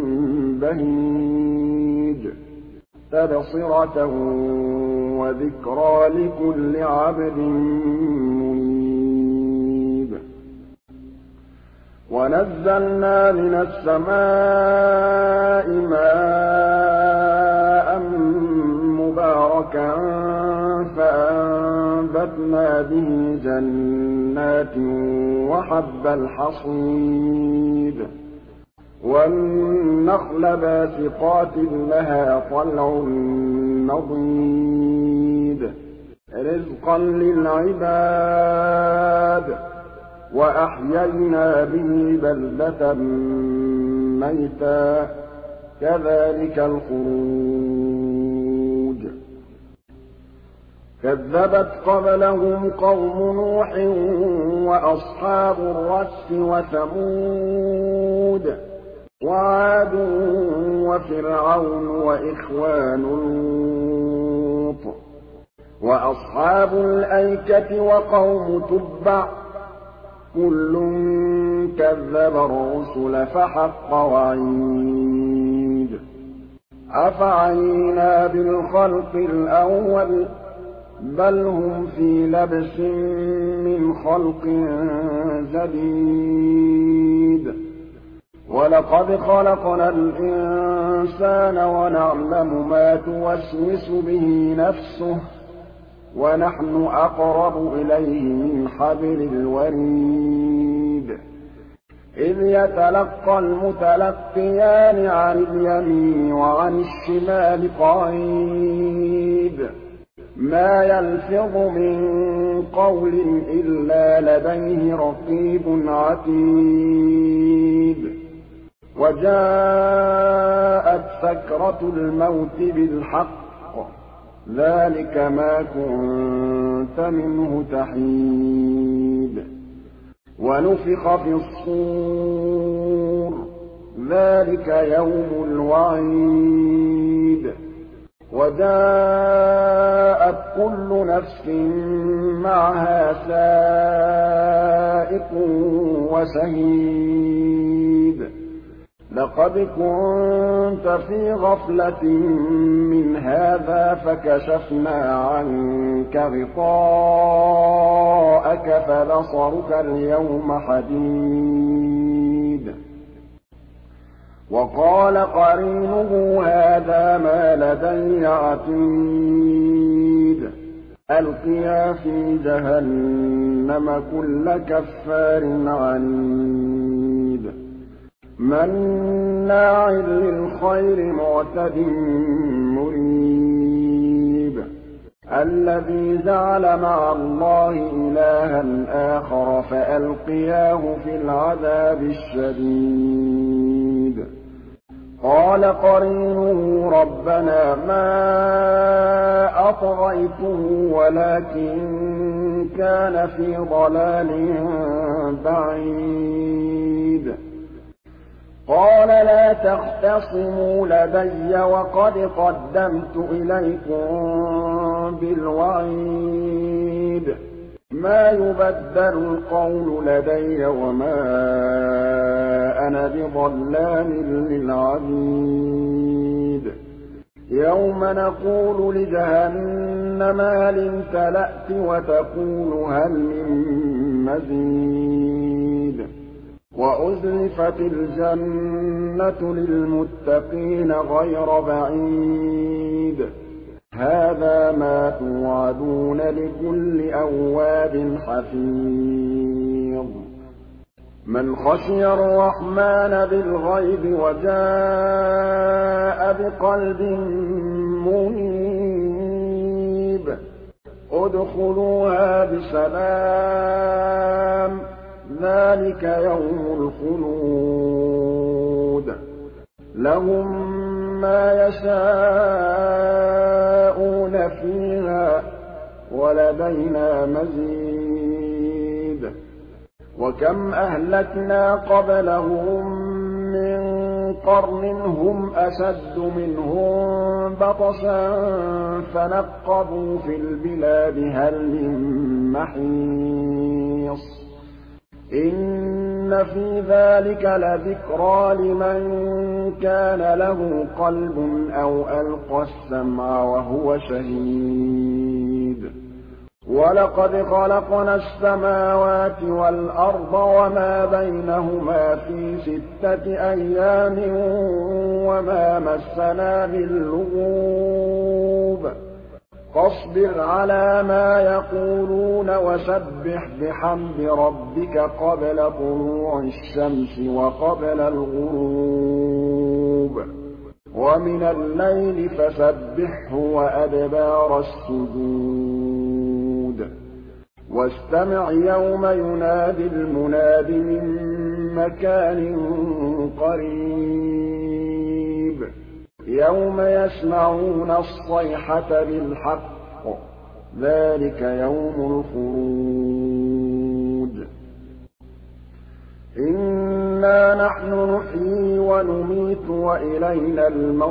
بَهِيجٍ تَبْصِرَةً وَذِكْرَىٰ لِكُلِّ عَبْدٍ مُّنِيبٍ وَنَزَّلْنَا مِنَ السَّمَاءِ مَاءً مُّبَارَكًا فَأَنبَتْنَا بِهِ جَنَّاتٍ وَحَبَّ الْحَصِيدِ وَالنَّخْلَ بَاسِقَاتٍ لَّهَا طَلْعٌ نَّضِيدٌ رِّزْقًا لِّلْعِبَادِ وَأَحْيَيْنَا بِهِ بَلْدَةً مَّيْتًا كَذَٰلِكَ الْخُرُوجُ كَذَّبَتْ قَبْلَهُمْ قَوْمُ نُوحٍ وَأَصْحَابُ الرَّسِّ وَثَمُودُ وَعَادٌ وَفِرْعَوْنُ وَإِخْوَانُ لُوطٍ وَأَصْحَابُ الْأَيْكَةِ وَقَوْمُ تُبَّعٍ ۚ كُلٌّ كَذَّبَ الرُّسُلَ فَحَقَّ وَعِيدِ أَفَعَيِينَا بِالْخَلْقِ الْأَوَّلِ ۚ بَلْ هُمْ فِي لَبْسٍ مِّنْ خَلْقٍ جَدِيدٍ وَلَقَدْ خَلَقْنَا الْإِنسَانَ وَنَعْلَمُ مَا تُوَسْوِسُ بِهِ نَفْسُهُ ۖ وَنَحْنُ أَقْرَبُ إِلَيْهِ مِنْ حَبْلِ الْوَرِيدِ إِذْ يَتَلَقَّى الْمُتَلَقِّيَانِ عَنِ الْيَمِينِ وَعَنِ الشِّمَالِ قَعِيدٌ مَّا يَلْفِظُ مِن قَوْلٍ إِلَّا لَدَيْهِ رَقِيبٌ عَتِيدٌ وَجَاءَتْ سَكْرَةُ الْمَوْتِ بِالْحَقِّ ۖ ذَٰلِكَ مَا كُنتَ مِنْهُ تَحِيدُ وَنُفِخَ فِي الصُّورِ ۚ ذَٰلِكَ يَوْمُ الْوَعِيدِ وَجَاءَتْ كُلُّ نَفْسٍ مَّعَهَا سَائِقٌ وَشَهِيدٌ لَقَدْ كُنتَ فِي غَفْلَةٍ مِّنْ هَٰذَا فَكَشَفْنَا عَنكَ غِطَاءَكَ فَبَصَرُكَ الْيَوْمَ حَدِيدٌ وَقَالَ قَرِينُهُ هَٰذَا مَا لَدَيَّ عَتِيدٌ أَلْقِيَا فِي جَهَنَّمَ كُلَّ كَفَّارٍ عَنِيدٍ مَّنَّاعٍ لِّلْخَيْرِ مُعْتَدٍ مُّرِيبٍ الَّذِي جَعَلَ مَعَ اللَّهِ إِلَٰهًا آخَرَ فَأَلْقِيَاهُ فِي الْعَذَابِ الشَّدِيدِ قَالَ قَرِينُهُ رَبَّنَا مَا أَطْغَيْتُهُ وَلَٰكِن كَانَ فِي ضَلَالٍ بَعِيدٍ قَالَ لَا تَخْتَصِمُوا لَدَيَّ وَقَدْ قَدَّمْتُ إِلَيْكُم بِالْوَعِيدِ مَا يُبَدَّلُ الْقَوْلُ لَدَيَّ وَمَا أَنَا بِظَلَّامٍ لِّلْعَبِيدِ يَوْمَ نَقُولُ لِجَهَنَّمَ هَلِ امْتَلَأْتِ وَتَقُولُ هَلْ مِن مَّزِيدٍ وَأُزْلِفَتِ الْجَنَّةُ لِلْمُتَّقِينَ غَيْرَ بَعِيدٍ هَٰذَا مَا تُوعَدُونَ لِكُلِّ أَوَّابٍ حَفِيظٍ مَّنْ خَشِيَ الرَّحْمَٰنَ بِالْغَيْبِ وَجَاءَ بِقَلْبٍ مُّنِيبٍ ادْخُلُوهَا بِسَلَامٍ ذَٰلِكَ يَوْمُ الْخُلُودِ لَهُم مَّا يَشَاءُونَ فِيهَا وَلَدَيْنَا مَزِيدٌ وَكَمْ أَهْلَكْنَا قَبْلَهُم مِّن قَرْنٍ هُمْ أَشَدُّ مِنْهُم بَطْشًا فَنَقَّبُوا فِي الْبِلَادِ هَلْ مِن مَّحِيصٍ إِنَّ فِي ذَٰلِكَ لَذِكْرَىٰ لِمَن كَانَ لَهُ قَلْبٌ أَوْ أَلْقَى السَّمْعَ وَهُوَ شَهِيدٌ وَلَقَدْ خَلَقْنَا السَّمَاوَاتِ وَالْأَرْضَ وَمَا بَيْنَهُمَا فِي 6 أَيَّامٍ وَمَا مَسَّنَا مِن لُّغُوبٍ فاصبر على ما يقولون وسبح بحمد ربك قبل طلوع الشمس وقبل الغروب ومن الليل فسبحه وأدبار السجود واستمع يوم ينادي المناد من مكان قريب يوم يسمعون الصيحة بالحق ذلك يوم الخروج إنا نحن نحيي ونميت وإلينا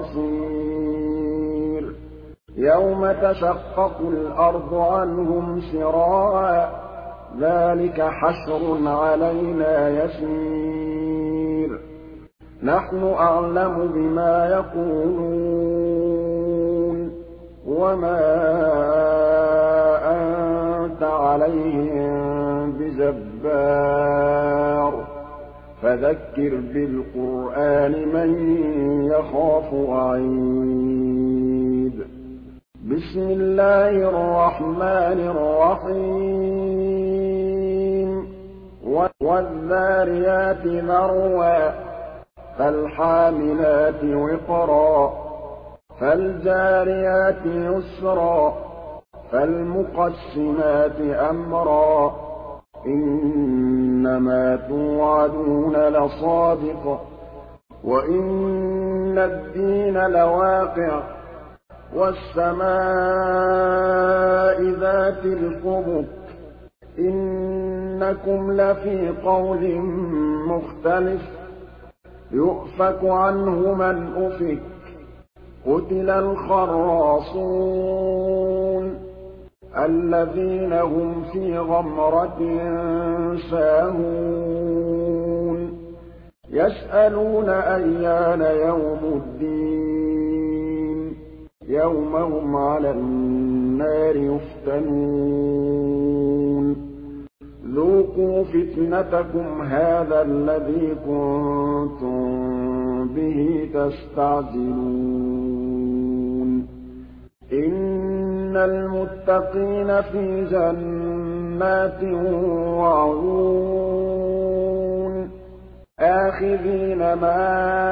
المصير يوم تشقق الأرض عنهم سراعا ذلك حشر علينا يسير نحن أعلم بما يقولون وما أنت عليهم بجبار فذكر بالقرآن من يخاف وعيد بسم الله الرحمن الرحيم والذاريات ذروا فالحاملات وقرا فالجاريات يسرا فالمقسمات أمرا إنما توعدون لصادق وإن الدين لواقع والسماء ذات الحبك إنها إِنَّكُمْ لَفِي قَوْلٍ مُّخْتَلِفٍ يُؤْفَكُ عَنْهُ مَنْ أُفِكَ قُتِلَ الْخَرَّاصُونَ الَّذِينَ هُمْ فِي غَمْرَةٍ سَاهُونَ يَسْأَلُونَ أَيَّانَ يَوْمُ الدِّينِ يَوْمَ هُمْ عَلَى النَّارِ يُفْتَنُونَ ذُوقُوا فِتْنَتَكُمْ هَٰذَا الَّذِي كُنتُم بِهِ تَسْتَعْجِلُونَ إِنَّ الْمُتَّقِينَ فِي جَنَّاتٍ وَعُيُونٍ آخِذِينَ مَا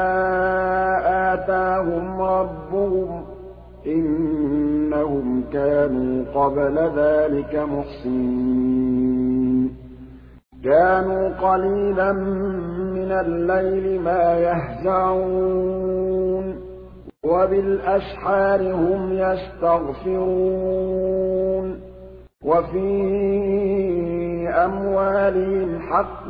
آتَاهُمْ رَبُّهُمْ إِنَّهُمْ كَانُوا قَبْلَ ذَٰلِكَ مُحْسِنِينَ كَانُوا قَلِيلًا مِّنَ اللَّيْلِ مَا يَهْجَعُونَ وَبِالْأَسْحَارِ هُمْ يَسْتَغْفِرُونَ وَفِي أَمْوَالِهِمْ حَقٌّ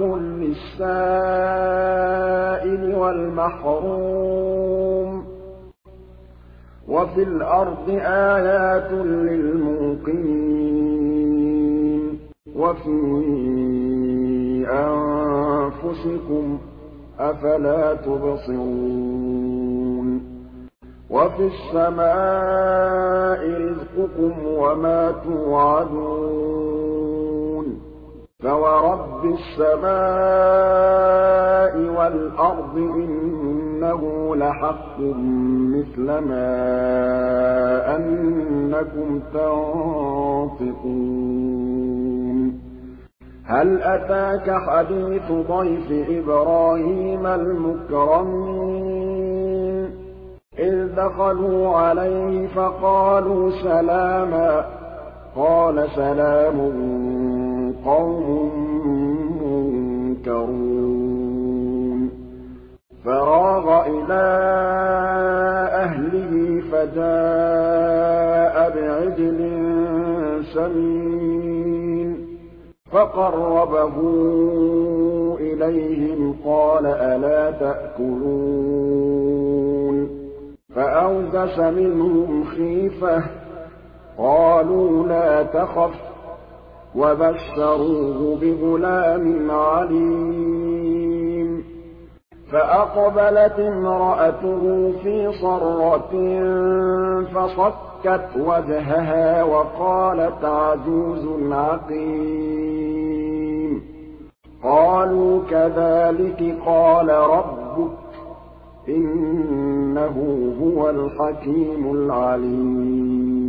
لِّلسَّائِلِ وَالْمَحْرُومِ وَفِي الْأَرْضِ آيَاتٌ لِّلْمُوقِنِينَ وَفِي أَنفُسِكُمْ ۚ أَفَلَا تُبْصِرُونَ وَفِي السَّمَاءِ رِزْقُكُمْ وَمَا تُوعَدُونَ فَوَرَبِّ السَّمَاءِ وَالْأَرْضِ إِنَّهُ لَحَقٌّ مِّثْلَ ما أَنَّكُمْ تَنطِقُونَ هَلْ أَتَاكَ حَدِيثُ ضَيْفِ إِبْرَاهِيمَ الْمُكْرَمِينَ إِذْ دَخَلُوا عَلَيْهِ فَقَالُوا سَلَامًا قَالَ سَلَامٌ قَوْمٌ مُّنكَرُونَ فَرَاغَ إِلَىٰ أَهْلِهِ فَجَاءَ بِعِجْلٍ سَمِينٍ فَقَرَّبَهُ إِلَيْهِمْ قَالَ أَلَا تَأْكُلُونَ فَأَوْجَسَ مِنْهُمْ خِيفَةً قَالُوا لَا تَخَفْ وَبَشَّرُوهُ بِغُلَامٍ عَلِيمٍ فَأَقْبَلَتِ امْرَأَتُهُ فِي صَرَّةٍ فَصَكَّتْ وَجْهَهَا وَقَالَتْ عَجُوزٌ عَقِيمٌ قَالُوا كَذَٰلِكِ قَالَ رَبُّكِ إِنَّهُ هُوَ الْحَكِيمُ الْعَلِيمُ